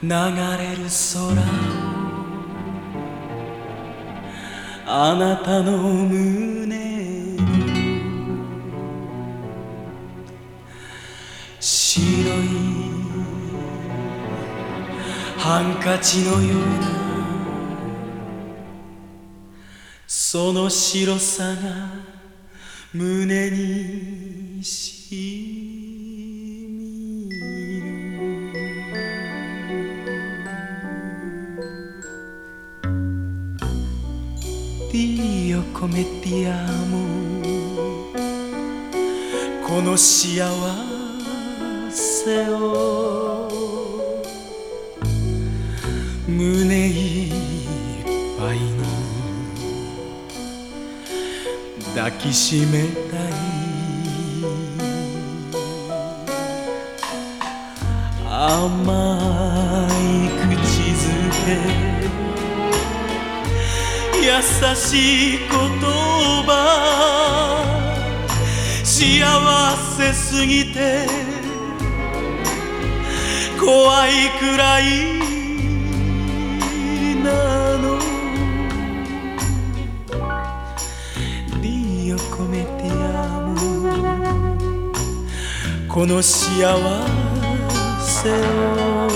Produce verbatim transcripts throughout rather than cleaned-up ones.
れる空をあなたの胸に白いハンカチのようなその白さが胸にしみる。Dio come ti amo この幸せを胸いっぱいに抱きしめたい。甘い口づけ優しい言葉幸せすぎて怖いくらいなの。Dio come ti amo この幸せを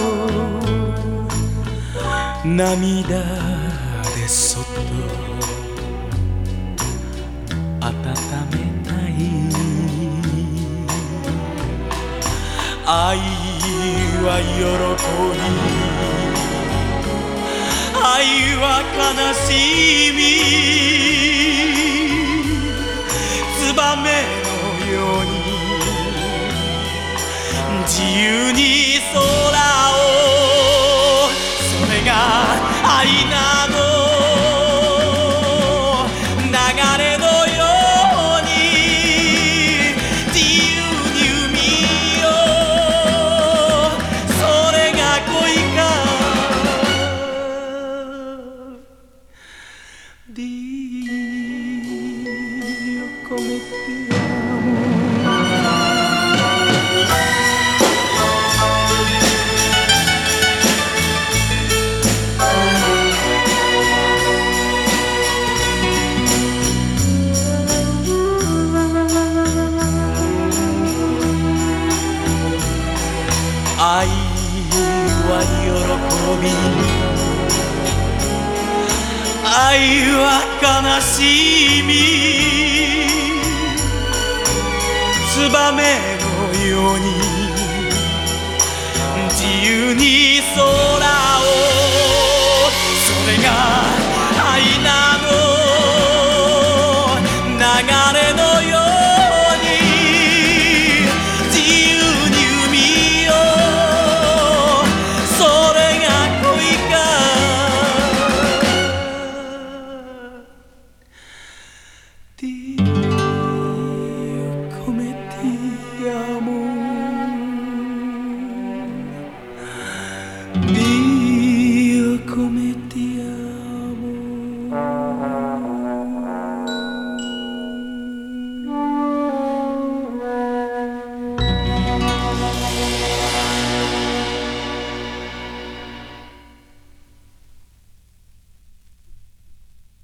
涙でそっと温めたい。愛は喜び愛は悲しみツバメのように自由に空をそれが愛なの。流れのように自由に海をそれが恋か。Dio come ti amo愛は喜び愛は悲しみツバメのように自由に空